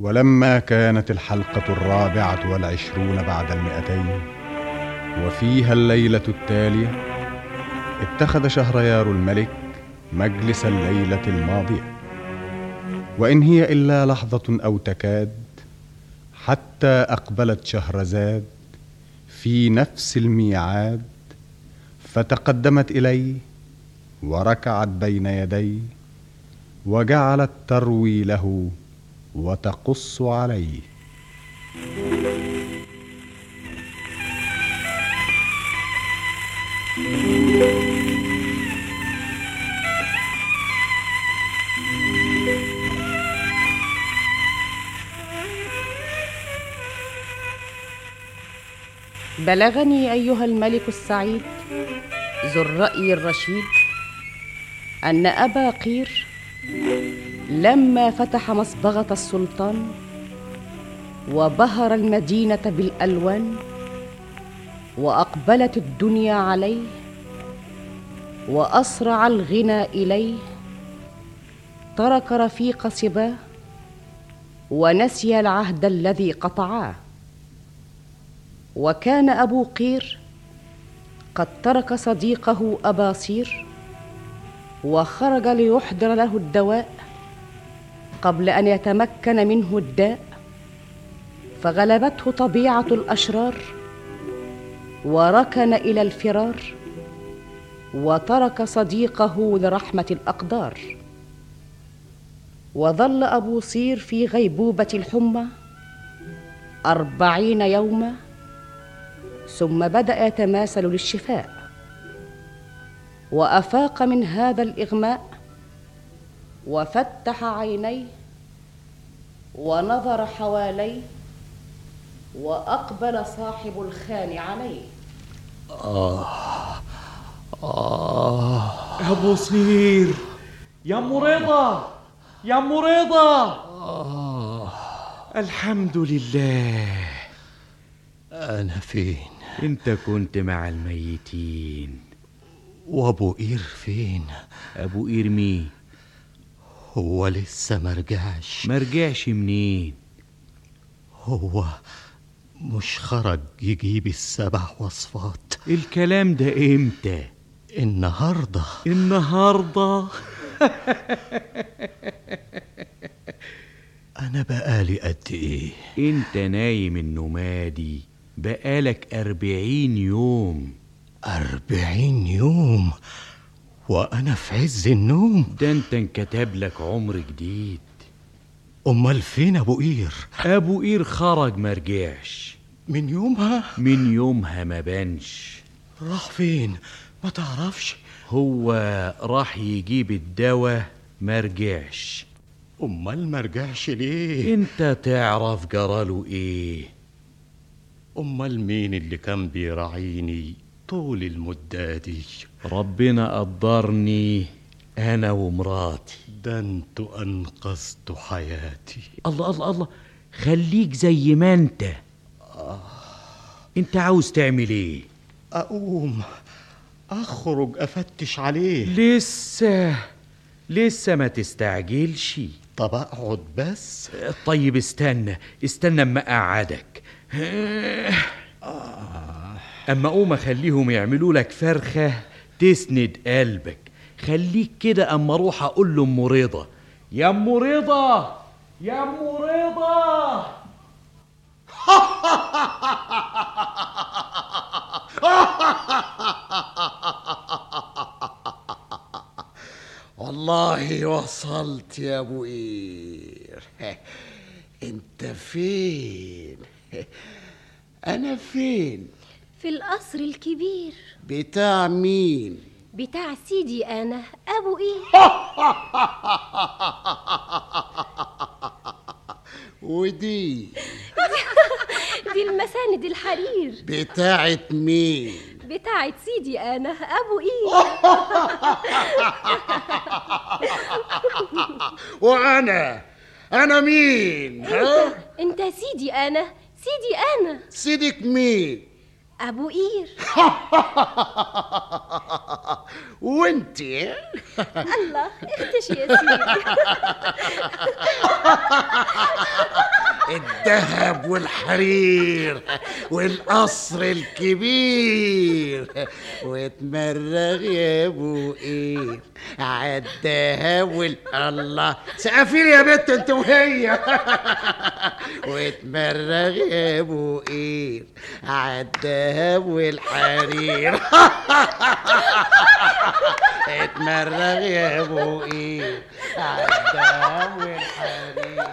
ولما كانت الحلقة 24 بعد 200 وفيها الليلة التالية، اتخذ شهريار الملك مجلس الليلة الماضية، وإن هي إلا لحظة أو تكاد حتى أقبلت شهرزاد في نفس الميعاد، فتقدمت إليه وركعت بين يديه وجعلت تروي له وتقص عليه. بلغني أيها الملك السعيد ذو الرأي الرشيد أن أبا قير لما فتح مصبغة السلطان وبهر المدينة بالألوان وأقبلت الدنيا عليه وأسرع الغنى إليه، ترك رفيق سباه ونسي العهد الذي قطعاه. وكان أبو قير قد ترك صديقه أبا صير وخرج ليحضر له الدواء قبل أن يتمكن منه الداء، فغلبته طبيعة الأشرار وركن إلى الفرار وترك صديقه لرحمة الأقدار. وظل أبو صير في غيبوبة الحمى 40 يوما، ثم بدأ يتماثل للشفاء، وأفاق من هذا الإغماء وفتح عينيه ونظر حواليه وأقبل صاحب الخان عليه. أبو صير، يا مريضة، يا مريضة. الحمد لله. أنا فين؟ أنت كنت مع الميتين. وأبو قير فين؟ أبو قير مين؟ هو لسه مرجعش. مرجعش منين؟ هو مش خرج يجيب ال7 وصفات؟ الكلام ده امتى؟ النهاردة. النهاردة؟ أنا بقالي قد إيه؟ أنت نايم النومادي بقالك 40 يوم. 40 يوم وأنا في عز النوم؟ ده أنت انكتب لك عمر جديد. أمال فين أبو قير؟ أبو قير خرج مرجعش. من يومها؟ من يومها ما بانش. راح فين؟ ما تعرفش؟ هو راح يجيب الدواء مرجعش. أمال مرجعش ليه؟ انت تعرف جراله ايه؟ أمال مين اللي كان بيراعيني طول المدة دي؟ ربنا قدرني أنا ومراتي. ده انتوا أنقذتوا حياتي. الله الله الله، خليك زي ما انت. انت عاوز تعمل ايه؟ أقوم أخرج أفتش عليه. لسه ما تستعجلش. طب أقعد بس. طيب استنى اما أقعدك. اما قوم اخليهم يعملوا لك فرخة تسند قلبك. خليك كده اما اروح اقول له ام رضا. يا ام رضا، يا ام رضا. والله وصلت يا ابو قير. انت فين؟ انا فين؟ في القصر الكبير. بتاع مين؟ بتاع سيدي أنا أبو قير. ودي دي المساند الحرير. بتاعت مين؟ بتاعت سيدي أنا أبو قير. وأنا مين؟ انت سيدي أنا. سيدي أنا. سيدك مين؟ أبو قير. وانتي؟ الله اختشي يا سيدي. الذهب والحرير والقصر الكبير، واتمرغ يا ابو قير عالذهب الله سقفيلي يا بنت انت وهي. واتمرغ يا ابو قير عالذهب والحرير. اتمرغ يا ابو قير عالذهب والحرير.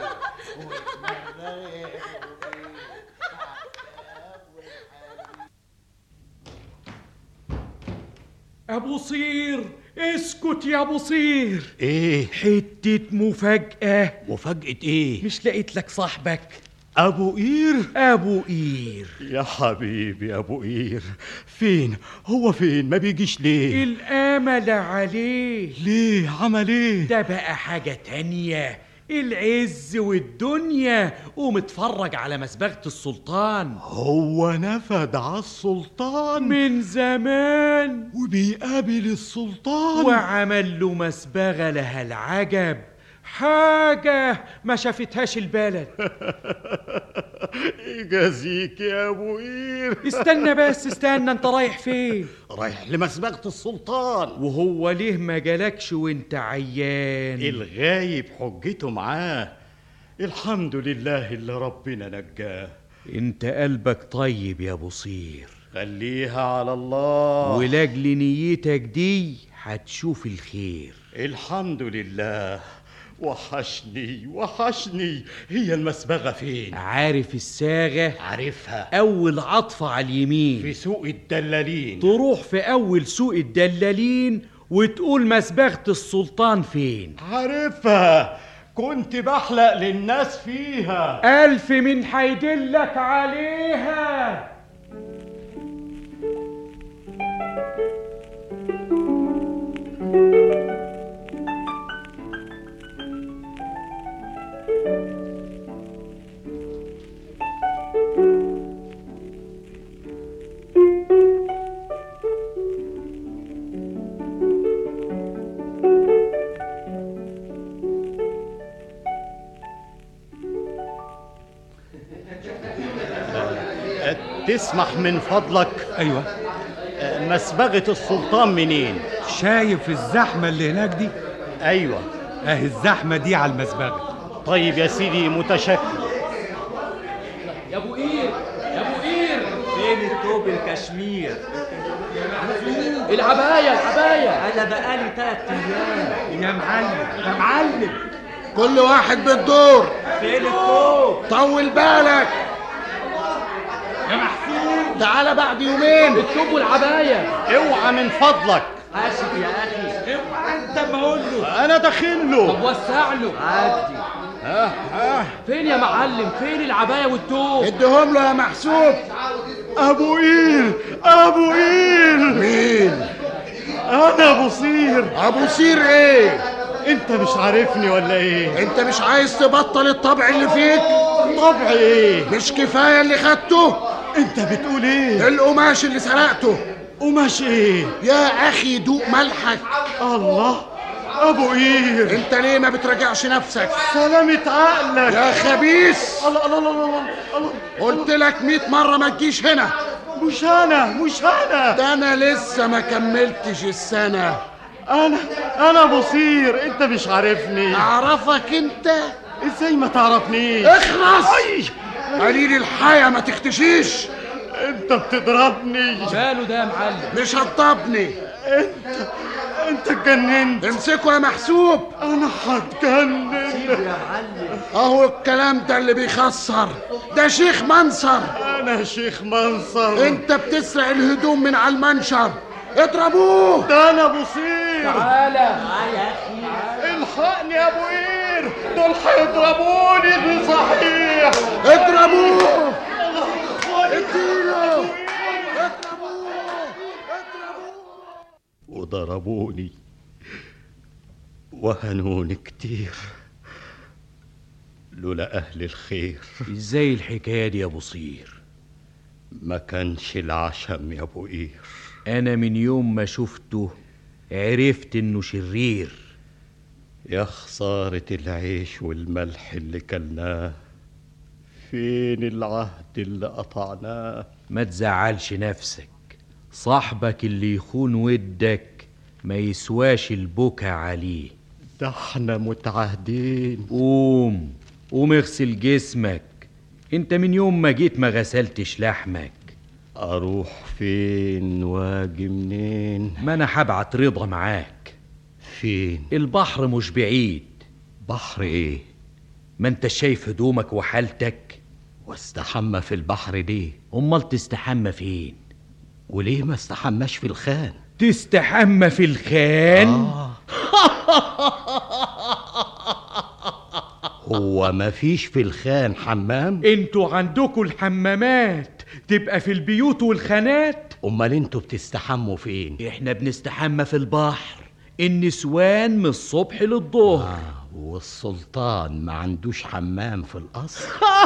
ابو صير، اسكت يا ابو صير. ايه حتة مفاجأة. مفاجأة ايه؟ مش لقيت لك صاحبك ابو قير؟ ابو قير يا حبيبي ابو قير، فين هو؟ فين ما بيجيش ليه؟ الامل عليه. ليه عمل ايه؟ ده بقى حاجة تانية، العز والدنيا. قوم اتفرج على مسبغة السلطان. هو نفد على السلطان من زمان وبيقابل السلطان وعمل له مسبغة لها العجب، حاجة ما شافتهاش البلد. يجازيك يا ابو قير. استنى بس، استنى، انت رايح فين؟ رايح لمسبغة السلطان. وهو ليه ما جالكش وانت عيان؟ الغايب حجته معاه. الحمد لله اللي ربنا نجاه. انت قلبك طيب يا ابو صير، خليها على الله، ولاجل نيتك دي هتشوف الخير. الحمد لله. وحشني. هي المسبغة فين؟ عارف الساغة؟ عارفها. أول عطفة على اليمين في سوق الدلالين. تروح في أول سوق الدلالين وتقول مسبغة السلطان فين. عارفها، كنت بحلق للناس فيها. ألف من هيدلك عليها. تسمح من فضلك؟ ايوه. مسبغة السلطان منين؟ شايف الزحمه اللي هناك دي؟ ايوه. اهي الزحمه دي على المسبغه. طيب يا سيدي، متشكر. يا ابو قير، يا ابو قير، فين الثوب الكشمير؟ العباية انا بقالي 3 ايام. يا معلم يا معلم، كل واحد بالدور. فين الثوب؟ طول بالك يا محسوب. تعالى بعد يومين. الثوب والعباية. اوعى من فضلك. حاسب يا اخي. اوعى انت ما اقول له. انا داخل له. طب وسع له. عدي. فين يا معلم؟ فين العباية والثوب؟ اديهم له يا محسوب. ابو قير. مين؟ انا ابو صير. ابو سير ايه؟ انت مش عارفني ولا ايه؟ انت مش عايز تبطل الطبع اللي فيك؟ طبع ايه؟ مش كفايه اللي خدته؟ انت بتقول ايه؟ القماش اللي سرقته. قماش ايه؟ يا اخي دوق ملحك. الله. ابو قير، انت ليه ما بتراجعش نفسك؟ سلامة عقلك يا خبيث. الله الله الله الله الله. قلت لك 100 مرة ما تجيش هنا. مش انا ده انا لسه ما كملتش السنة. انا ابو صير. انت مش عارفني. اعرفك انت؟ ازاي ما تعرفنيش؟ اخلص. قليل الحياة ما تختشيش. انت بتضربني. ماله ده يا معلم؟ مش هتضربني. انت اتجننت. امسكه يا محسوب. انا هتجنن. يا معلم. اهو الكلام ده اللي بيخسر. ده شيخ منصر. انا شيخ منصر. انت بتسرق الهدوم من على المنشر. اضربوه. ده انا ابو صير. تعالى يا اخي. الحقني يا ابو قير، دول هيضربوني. دي صحيح. اضربوه. وضربوني وهنوني كتير لولا أهل الخير. ازاي الحكاية دي يا ابو صير؟ ما كانش العشم يا ابو قير. انا من يوم ما شفته عرفت انه شرير. يا خسارة العيش والملح اللي كلناه فين العهد اللي قطعناه؟ ما تزعلش نفسك، صاحبك اللي يخون ودك ما يسواش البكا عليه. ده احنا متعهدين. قوم قوم اغسل جسمك، انت من يوم ما جيت ما غسلتش لحمك. اروح فين واجي منين؟ ما انا هبعت رضا معاك. فين؟ البحر مش بعيد. بحر ايه؟ ما انت شايف هدومك وحالتك. واستحمى في البحر ليه؟ امال تستحمى فين؟ وليه ما استحماش في الخان؟ تستحمى في الخان؟ هو ما فيش في الخان حمام؟ انتوا عندكوا الحمامات تبقى في البيوت والخانات. امال انتوا بتستحموا فين؟ احنا بنستحمى في البحر، النسوان من الصبح للظهر. والسلطان ما عندوش حمام في القصر؟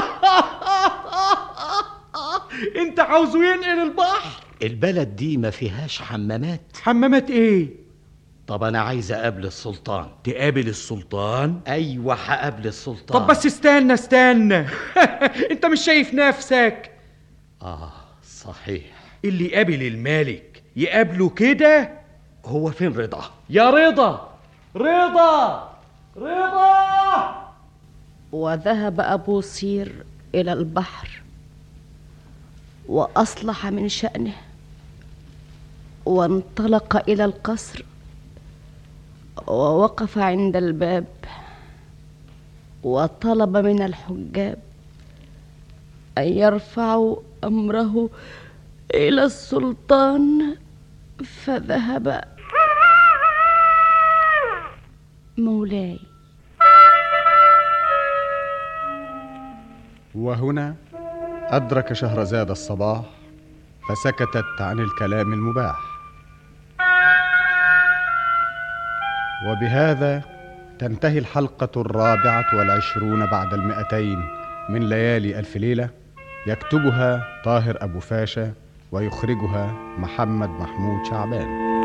انت عاوزه ينقل البحر؟ البلد دي ما فيهاش حمامات. حمامات ايه؟ طب انا عايز اقابل السلطان. تقابل السلطان؟ ايوه هقابل السلطان. طب بس استنى انت مش شايف نفسك؟ صحيح. اللي يقابل الملك يقابله كده. هو فين رضا؟ يا رضا رضا رضا. وذهب أبو صير إلى البحر وأصلح من شأنه، وانطلق إلى القصر ووقف عند الباب وطلب من الحجاب أن يرفعوا أمره إلى السلطان، فذهب مولاي. وهنا أدرك شهرزاد الصباح فسكتت عن الكلام المباح. وبهذا تنتهي الحلقة 24 بعد 200 من ليالي ألف ليلة، يكتبها طاهر أبو فاشا ويخرجها محمد محمود شعبان.